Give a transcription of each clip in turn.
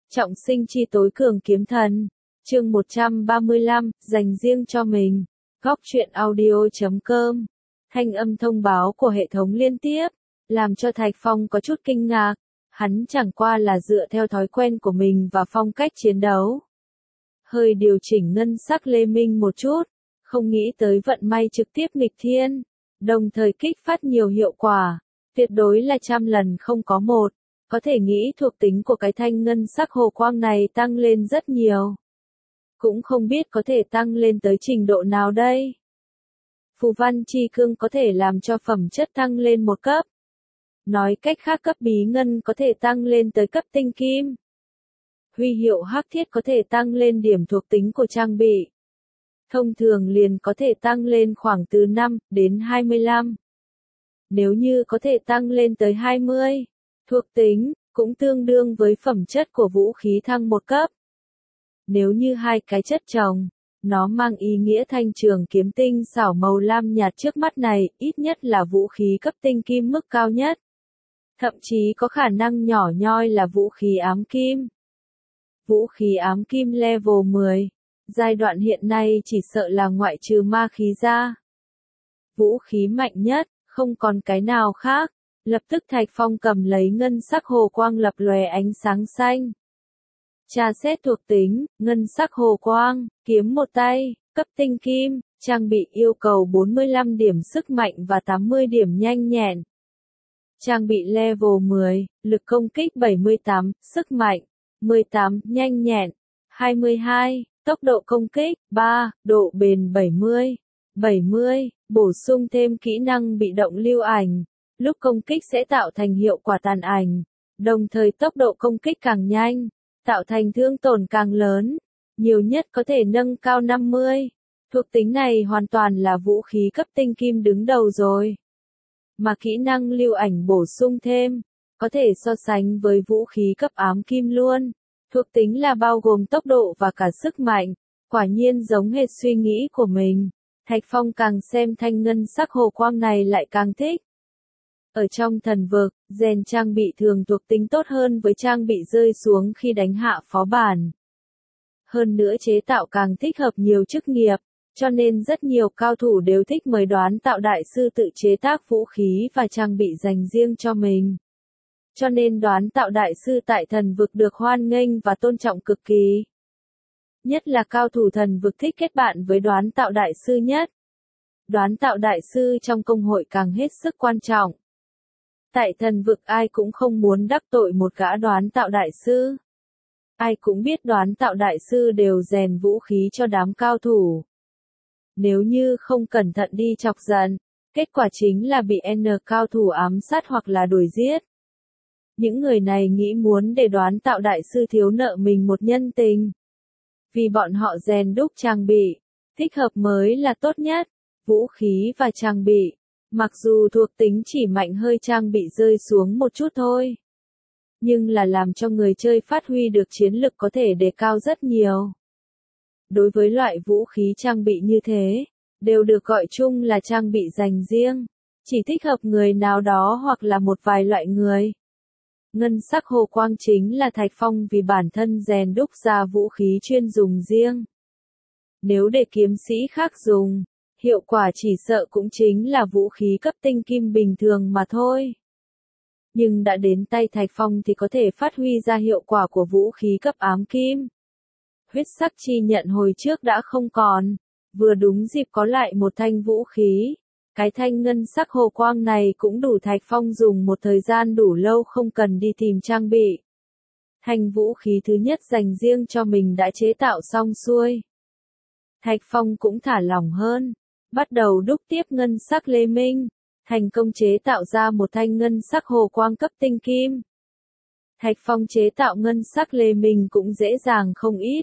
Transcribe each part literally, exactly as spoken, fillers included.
Trọng sinh chi tối cường kiếm thần. Chương một trăm ba mươi lăm, dành riêng cho mình. Góc truyện audio chấm com. Thanh âm thông báo của hệ thống liên tiếp, làm cho Thạch Phong có chút kinh ngạc. Hắn chẳng qua là dựa theo thói quen của mình và phong cách chiến đấu. Hơi điều chỉnh ngân sắc lê minh một chút, không nghĩ tới vận may trực tiếp nghịch thiên, đồng thời kích phát nhiều hiệu quả, tuyệt đối là trăm lần không có một. Có thể nghĩ thuộc tính của cái thanh ngân sắc hồ quang này tăng lên rất nhiều. Cũng không biết có thể tăng lên tới trình độ nào đây. Phù văn chi cương có thể làm cho phẩm chất tăng lên một cấp. Nói cách khác cấp bí ngân có thể tăng lên tới cấp tinh kim. Huy hiệu hắc thiết có thể tăng lên điểm thuộc tính của trang bị. Thông thường liền có thể tăng lên khoảng từ năm đến hai mươi lăm. Nếu như có thể tăng lên tới hai mươi, thuộc tính, cũng tương đương với phẩm chất của vũ khí thăng một cấp. Nếu như hai cái chất chồng, nó mang ý nghĩa thanh trường kiếm tinh xảo màu lam nhạt trước mắt này, ít nhất là vũ khí cấp tinh kim mức cao nhất. Thậm chí có khả năng nhỏ nhoi là vũ khí ám kim. Vũ khí ám kim level mười, giai đoạn hiện nay chỉ sợ là ngoại trừ ma khí ra. Vũ khí mạnh nhất, không còn cái nào khác. Lập tức Thạch Phong cầm lấy ngân sắc hồ quang lập lòe ánh sáng xanh. Tra xét thuộc tính, ngân sắc hồ quang, kiếm một tay, cấp tinh kim, trang bị yêu cầu bốn mươi lăm điểm sức mạnh và tám mươi điểm nhanh nhẹn. Trang bị level mười, lực công kích bảy mươi tám, sức mạnh, mười tám, nhanh nhẹn, hai mươi hai, tốc độ công kích, ba, độ bền bảy mươi, bảy mươi, bổ sung thêm kỹ năng bị động lưu ảnh. Lúc công kích sẽ tạo thành hiệu quả tàn ảnh, đồng thời tốc độ công kích càng nhanh, tạo thành thương tổn càng lớn, nhiều nhất có thể nâng cao năm mươi. Thuộc tính này hoàn toàn là vũ khí cấp tinh kim đứng đầu rồi. Mà kỹ năng lưu ảnh bổ sung thêm, có thể so sánh với vũ khí cấp ám kim luôn. Thuộc tính là bao gồm tốc độ và cả sức mạnh, quả nhiên giống hệt suy nghĩ của mình. Thạch Phong càng xem thanh ngân sắc hồ quang này lại càng thích. Ở trong thần vực, rèn trang bị thường thuộc tính tốt hơn với trang bị rơi xuống khi đánh hạ phó bản. Hơn nữa chế tạo càng thích hợp nhiều chức nghiệp, cho nên rất nhiều cao thủ đều thích mời đoán tạo đại sư tự chế tác vũ khí và trang bị dành riêng cho mình. Cho nên đoán tạo đại sư tại thần vực được hoan nghênh và tôn trọng cực kỳ. Nhất là cao thủ thần vực thích kết bạn với đoán tạo đại sư nhất. Đoán tạo đại sư trong công hội càng hết sức quan trọng. Tại thần vực ai cũng không muốn đắc tội một gã đoán tạo đại sư. Ai cũng biết đoán tạo đại sư đều rèn vũ khí cho đám cao thủ. Nếu như không cẩn thận đi chọc giận, kết quả chính là bị N cao thủ ám sát hoặc là đuổi giết. Những người này nghĩ muốn để đoán tạo đại sư thiếu nợ mình một nhân tình. Vì bọn họ rèn đúc trang bị, thích hợp mới là tốt nhất, vũ khí và trang bị. Mặc dù thuộc tính chỉ mạnh hơi trang bị rơi xuống một chút thôi. Nhưng là làm cho người chơi phát huy được chiến lực có thể đề cao rất nhiều. Đối với loại vũ khí trang bị như thế, đều được gọi chung là trang bị dành riêng. Chỉ thích hợp người nào đó hoặc là một vài loại người. Ngân sắc hồ quang chính là Thạch Phong vì bản thân rèn đúc ra vũ khí chuyên dùng riêng. Nếu để kiếm sĩ khác dùng, hiệu quả chỉ sợ cũng chính là vũ khí cấp tinh kim bình thường mà thôi. Nhưng đã đến tay Thạch Phong thì có thể phát huy ra hiệu quả của vũ khí cấp ám kim. Huyết sắc chi nhận hồi trước đã không còn, vừa đúng dịp có lại một thanh vũ khí. Cái thanh ngân sắc hồ quang này cũng đủ Thạch Phong dùng một thời gian đủ lâu không cần đi tìm trang bị. Thanh vũ khí thứ nhất dành riêng cho mình đã chế tạo xong xuôi. Thạch Phong cũng thả lỏng hơn. Bắt đầu đúc tiếp ngân sắc lê minh, thành công chế tạo ra một thanh ngân sắc hồ quang cấp tinh kim. Thạch Phong chế tạo ngân sắc lê minh cũng dễ dàng không ít.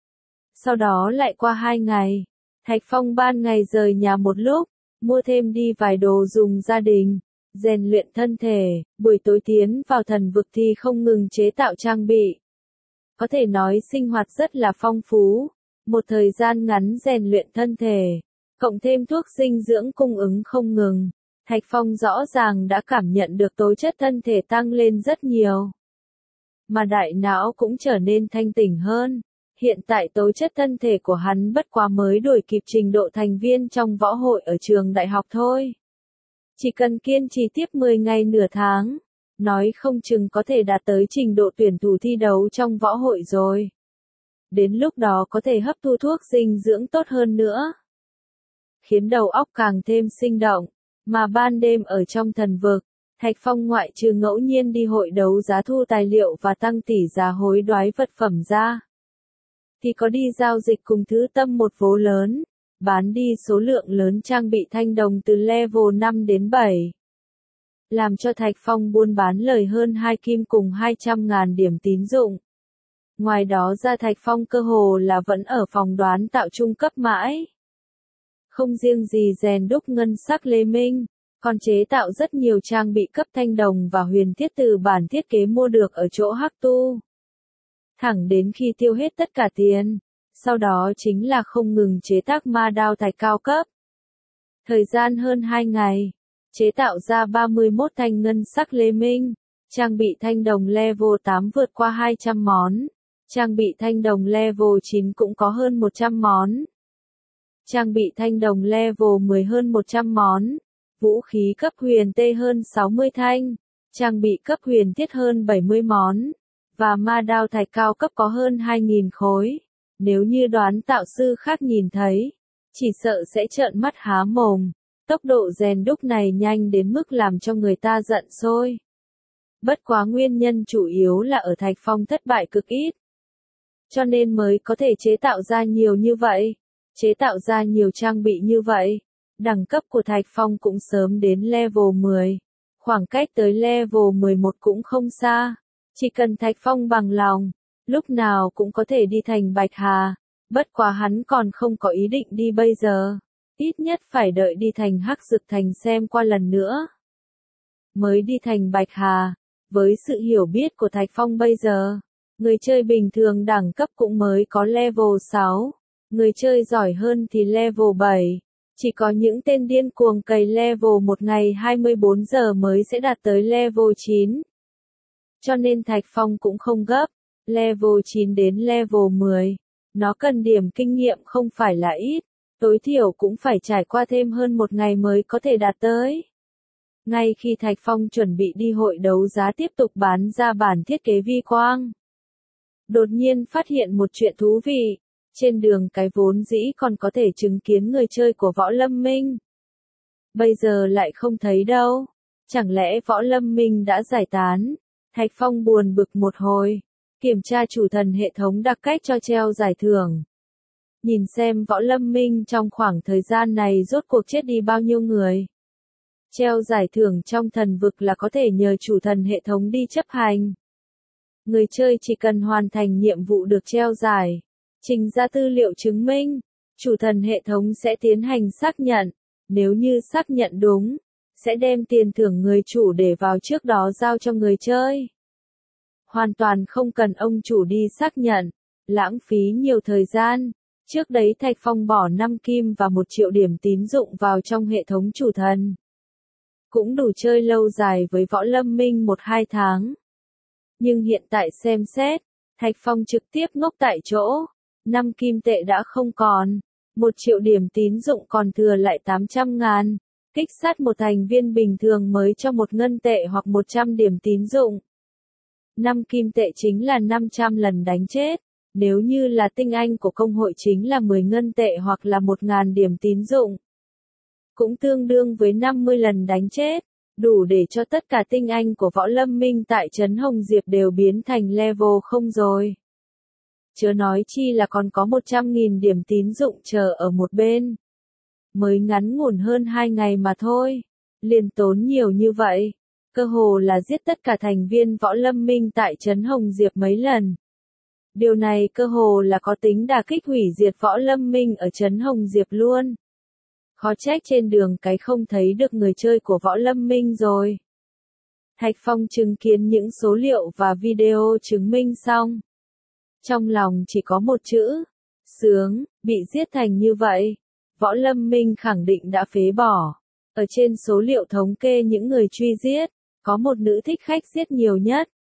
Sau đó lại qua hai ngày, Thạch Phong ban ngày rời nhà một lúc, mua thêm đi vài đồ dùng gia đình, rèn luyện thân thể, buổi tối tiến vào thần vực thì không ngừng chế tạo trang bị. Có thể nói sinh hoạt rất là phong phú, một thời gian ngắn rèn luyện thân thể. Cộng thêm thuốc dinh dưỡng cung ứng không ngừng, Thạch Phong rõ ràng đã cảm nhận được tố chất thân thể tăng lên rất nhiều. mà đại não cũng trở nên thanh tỉnh hơn. Hiện tại tố chất thân thể của hắn bất quá mới đuổi kịp trình độ thành viên trong võ hội ở trường đại học thôi. Chỉ cần kiên trì tiếp mười ngày nửa tháng, nói không chừng có thể đạt tới trình độ tuyển thủ thi đấu trong võ hội rồi. Đến lúc đó có thể hấp thu thuốc dinh dưỡng tốt hơn nữa, khiến đầu óc càng thêm sinh động. Mà ban đêm ở trong thần vực, Thạch Phong ngoại trừ ngẫu nhiên đi hội đấu giá thu tài liệu và tăng tỷ giá hối đoái vật phẩm ra, thì có đi giao dịch cùng Thứ Tâm một phố lớn, bán đi số lượng lớn trang bị thanh đồng từ level năm đến bảy. Làm cho Thạch Phong buôn bán lời hơn hai kim cùng hai trăm ngàn điểm tín dụng. Ngoài đó ra Thạch Phong cơ hồ là vẫn ở phòng đoán tạo trung cấp mãi. Không riêng gì rèn đúc ngân sắc lê minh, còn chế tạo rất nhiều trang bị cấp thanh đồng và huyền thiết từ bản thiết kế mua được ở chỗ Hắc Tu. Thẳng đến khi tiêu hết tất cả tiền, sau đó chính là không ngừng chế tác ma đao thạch cao cấp. Thời gian hơn hai ngày, chế tạo ra ba mươi mốt thanh ngân sắc lê minh, trang bị thanh đồng level tám vượt qua hai trăm món, trang bị thanh đồng level chín cũng có hơn một trăm món, trang bị thanh đồng level mười hơn một trăm món, vũ khí cấp huyền tê hơn sáu mươi thanh, trang bị cấp huyền thiết hơn bảy mươi món, và ma đao thạch cao cấp có hơn hai nghìn khối. Nếu như đoán tạo sư khác nhìn thấy, chỉ sợ sẽ trợn mắt há mồm. Tốc độ rèn đúc này nhanh đến mức làm cho người ta giận sôi. Bất quá nguyên nhân chủ yếu là ở Thạch Phong thất bại cực ít, cho nên mới có thể chế tạo ra nhiều như vậy, chế tạo ra nhiều trang bị như vậy. Đẳng cấp của Thạch Phong cũng sớm đến level mười, khoảng cách tới level mười một cũng không xa. Chỉ cần Thạch Phong bằng lòng, lúc nào cũng có thể đi thành Bạch Hà, bất quá hắn còn không có ý định đi bây giờ. Ít nhất phải đợi đi thành Hắc Dực Thành xem qua lần nữa. Mới đi thành Bạch Hà, với sự hiểu biết của Thạch Phong bây giờ, người chơi bình thường đẳng cấp cũng mới có level sáu, người chơi giỏi hơn thì level bảy. Chỉ có những tên điên cuồng cày level một ngày hai mươi bốn giờ mới sẽ đạt tới level chín. Cho nên Thạch Phong cũng không gấp, level chín đến level mười, nó cần điểm kinh nghiệm không phải là ít, tối thiểu cũng phải trải qua thêm hơn một ngày mới có thể đạt tới. Ngay khi Thạch Phong chuẩn bị đi hội đấu giá tiếp tục bán ra bản thiết kế vi quang, đột nhiên phát hiện một chuyện thú vị. Trên đường cái vốn dĩ còn có thể chứng kiến người chơi của Võ Lâm Minh, bây giờ lại không thấy đâu. Chẳng lẽ Võ Lâm Minh đã giải tán? Thạch Phong buồn bực một hồi, kiểm tra chủ thần hệ thống đặc cách cho treo giải thưởng. Nhìn xem Võ Lâm Minh trong khoảng thời gian này rốt cuộc chết đi bao nhiêu người. Treo giải thưởng trong thần vực là có thể nhờ chủ thần hệ thống đi chấp hành. Người chơi chỉ cần hoàn thành nhiệm vụ được treo giải, trình ra tư liệu chứng minh, chủ thần hệ thống sẽ tiến hành xác nhận. Nếu như xác nhận đúng, sẽ đem tiền thưởng người chủ để vào trước đó giao cho người chơi. Hoàn toàn không cần ông chủ đi xác nhận, lãng phí nhiều thời gian. Trước đấy Thạch Phong bỏ năm kim và một triệu điểm tín dụng vào trong hệ thống chủ thần. Cũng đủ chơi lâu dài với Võ Lâm Minh một hai tháng. Nhưng hiện tại xem xét, Thạch Phong trực tiếp ngốc tại chỗ. năm kim tệ đã không còn, một triệu điểm tín dụng còn thừa lại tám trăm ngàn. Kích sát một thành viên bình thường mới cho một ngân tệ hoặc một trăm điểm tín dụng. năm kim tệ chính là năm trăm lần đánh chết. Nếu như là tinh anh của công hội chính là mười ngân tệ hoặc là một nghìn điểm tín dụng. Cũng tương đương với năm mươi lần đánh chết, đủ để cho tất cả tinh anh của Võ Lâm Minh tại Trấn Hồng Diệp đều biến thành level không rồi. Chớ nói chi là còn có một trăm nghìn điểm tín dụng chờ ở một bên. Mới ngắn ngủn hơn hai ngày mà thôi, liền tốn nhiều như vậy, cơ hồ là giết tất cả thành viên Võ Lâm Minh tại Trấn Hồng Diệp mấy lần. Điều này cơ hồ là có tính đả kích hủy diệt Võ Lâm Minh ở Trấn Hồng Diệp luôn. Khó trách trên đường cái không thấy được người chơi của Võ Lâm Minh rồi. Thạch Phong chứng kiến những số liệu và video chứng minh xong. Trong lòng chỉ có một chữ, sướng, bị giết thành như vậy. Võ Lâm Minh khẳng định đã phế bỏ. Ở trên số liệu thống kê những người truy giết, có một nữ thích khách giết nhiều nhất,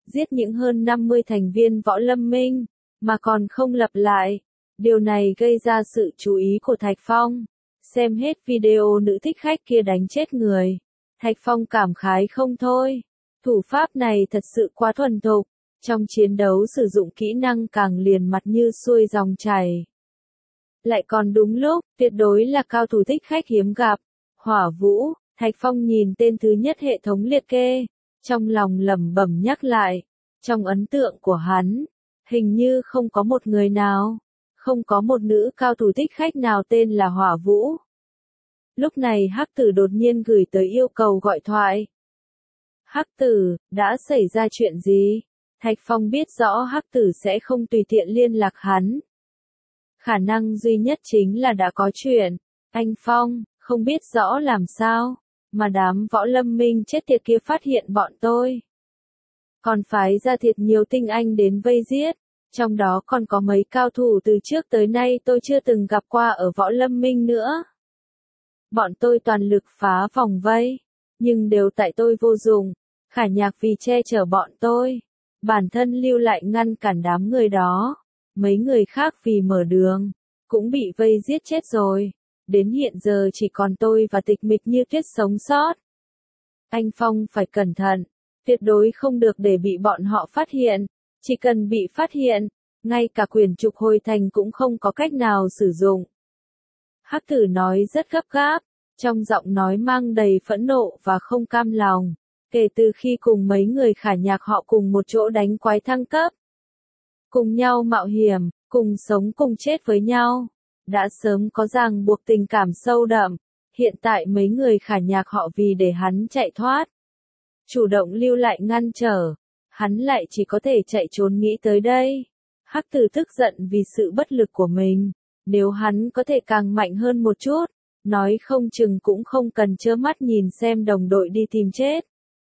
giết những hơn năm mươi thành viên Võ Lâm Minh, mà còn không lập lại. Điều này gây ra sự chú ý của Thạch Phong. Xem hết video nữ thích khách kia đánh chết người, Thạch Phong cảm khái không thôi. Thủ pháp này thật sự quá thuần thục, trong chiến đấu sử dụng kỹ năng càng liền mặt như xuôi dòng chảy. Lại còn đúng lúc, tuyệt đối là cao thủ thích khách hiếm gặp. Hỏa Vũ, Thạch Phong nhìn tên thứ nhất hệ thống liệt kê, trong lòng lẩm bẩm nhắc lại. Trong ấn tượng của hắn, hình như không có một người nào, không có một nữ cao thủ thích khách nào tên là Hỏa Vũ. Lúc này Hắc Tử đột nhiên gửi tới yêu cầu gọi thoại. Hắc Tử, đã xảy ra chuyện gì? Thạch Phong biết rõ Hắc Tử sẽ không tùy tiện liên lạc hắn. Khả năng duy nhất chính là đã có chuyện. Anh Phong, không biết rõ làm sao, mà đám Võ Lâm Minh chết tiệt kia phát hiện bọn tôi. Còn phái ra thiệt nhiều tinh anh đến vây giết, trong đó còn có mấy cao thủ từ trước tới nay tôi chưa từng gặp qua ở Võ Lâm Minh nữa. Bọn tôi toàn lực phá vòng vây, nhưng đều tại tôi vô dụng. Khả Nhạc vì che chở bọn tôi, bản thân lưu lại ngăn cản đám người đó. Mấy người khác vì mở đường, cũng bị vây giết chết rồi. Đến hiện giờ chỉ còn tôi và Tịch Mịch Như Tuyết sống sót. Anh Phong phải cẩn thận, tuyệt đối không được để bị bọn họ phát hiện. Chỉ cần bị phát hiện, ngay cả quyền trục hồi thành cũng không có cách nào sử dụng. Hắc Tử nói rất gấp gáp, trong giọng nói mang đầy phẫn nộ và không cam lòng. Kể từ khi cùng mấy người Khả Nhạc họ cùng một chỗ đánh quái thăng cấp, cùng nhau mạo hiểm, cùng sống cùng chết với nhau, đã sớm có ràng buộc tình cảm sâu đậm. Hiện tại mấy người Khả Nhạc họ vì để hắn chạy thoát, chủ động lưu lại ngăn trở, hắn lại chỉ có thể chạy trốn nghĩ tới đây. Hắc Tử tức giận vì sự bất lực của mình, nếu hắn có thể càng mạnh hơn một chút, nói không chừng cũng không cần trơ mắt nhìn xem đồng đội đi tìm chết.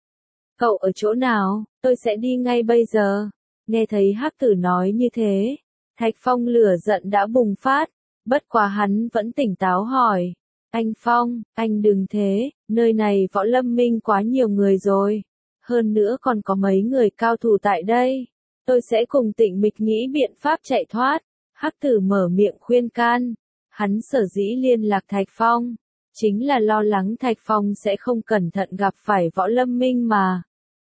Cậu ở chỗ nào, tôi sẽ đi ngay bây giờ. Nghe thấy Hắc Tử nói như thế, Thạch Phong lửa giận đã bùng phát, bất quá hắn vẫn tỉnh táo hỏi. Anh Phong, anh đừng thế, nơi này Võ Lâm Minh quá nhiều người rồi. Hơn nữa còn có mấy người cao thủ tại đây. Tôi sẽ cùng Tịnh Mịch nghĩ biện pháp chạy thoát. Hắc Tử mở miệng khuyên can. Hắn sở dĩ liên lạc Thạch Phong, chính là lo lắng Thạch Phong sẽ không cẩn thận gặp phải Võ Lâm Minh mà.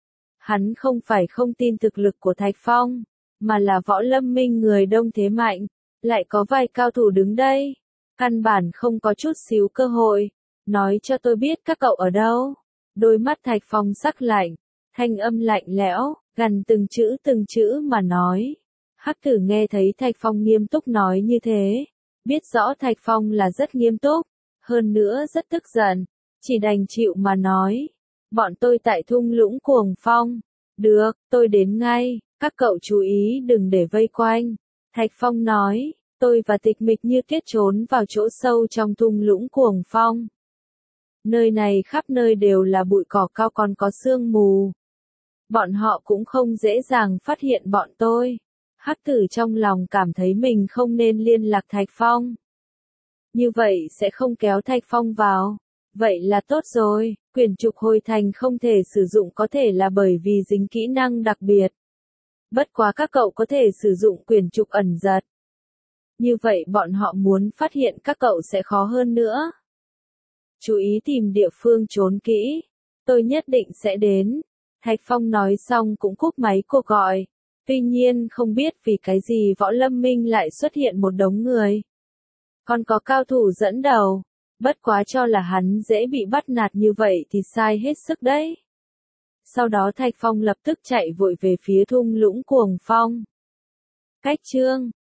Hắn không phải không tin thực lực của Thạch Phong, mà là Võ Lâm Minh người đông thế mạnh, lại có vài cao thủ đứng đây. Căn bản không có chút xíu cơ hội. Nói cho tôi biết các cậu ở đâu. Đôi mắt Thạch Phong sắc lạnh, thanh âm lạnh lẽo, gần từng chữ từng chữ mà nói. Hắc Tử nghe thấy Thạch Phong nghiêm túc nói như thế, biết rõ Thạch Phong là rất nghiêm túc, hơn nữa rất tức giận, chỉ đành chịu mà nói. Bọn tôi tại thung lũng Cuồng Phong. Được, tôi đến ngay, các cậu chú ý đừng để vây quanh. Thạch Phong nói, tôi và Tịch Mịch Như Tuyết trốn vào chỗ sâu trong thung lũng Cuồng Phong. Nơi này khắp nơi đều là bụi cỏ cao còn có sương mù. Bọn họ cũng không dễ dàng phát hiện bọn tôi. Hắc Tử trong lòng cảm thấy mình không nên liên lạc Thạch Phong. Như vậy sẽ không kéo Thạch Phong vào. Vậy là tốt rồi, quyền trục hồi thành không thể sử dụng có thể là bởi vì dính kỹ năng đặc biệt. Bất quá các cậu có thể sử dụng quyền trục ẩn giật. Như vậy bọn họ muốn phát hiện các cậu sẽ khó hơn nữa. Chú ý tìm địa phương trốn kỹ. Tôi nhất định sẽ đến. Thạch Phong nói xong cũng cúp máy cuộc gọi. Tuy nhiên không biết vì cái gì Võ Lâm Minh lại xuất hiện một đống người. Còn có cao thủ dẫn đầu. Bất quá cho là hắn dễ bị bắt nạt như vậy thì sai hết sức đấy. Sau đó Thạch Phong lập tức chạy vội về phía thung lũng Cuồng Phong. Cách chương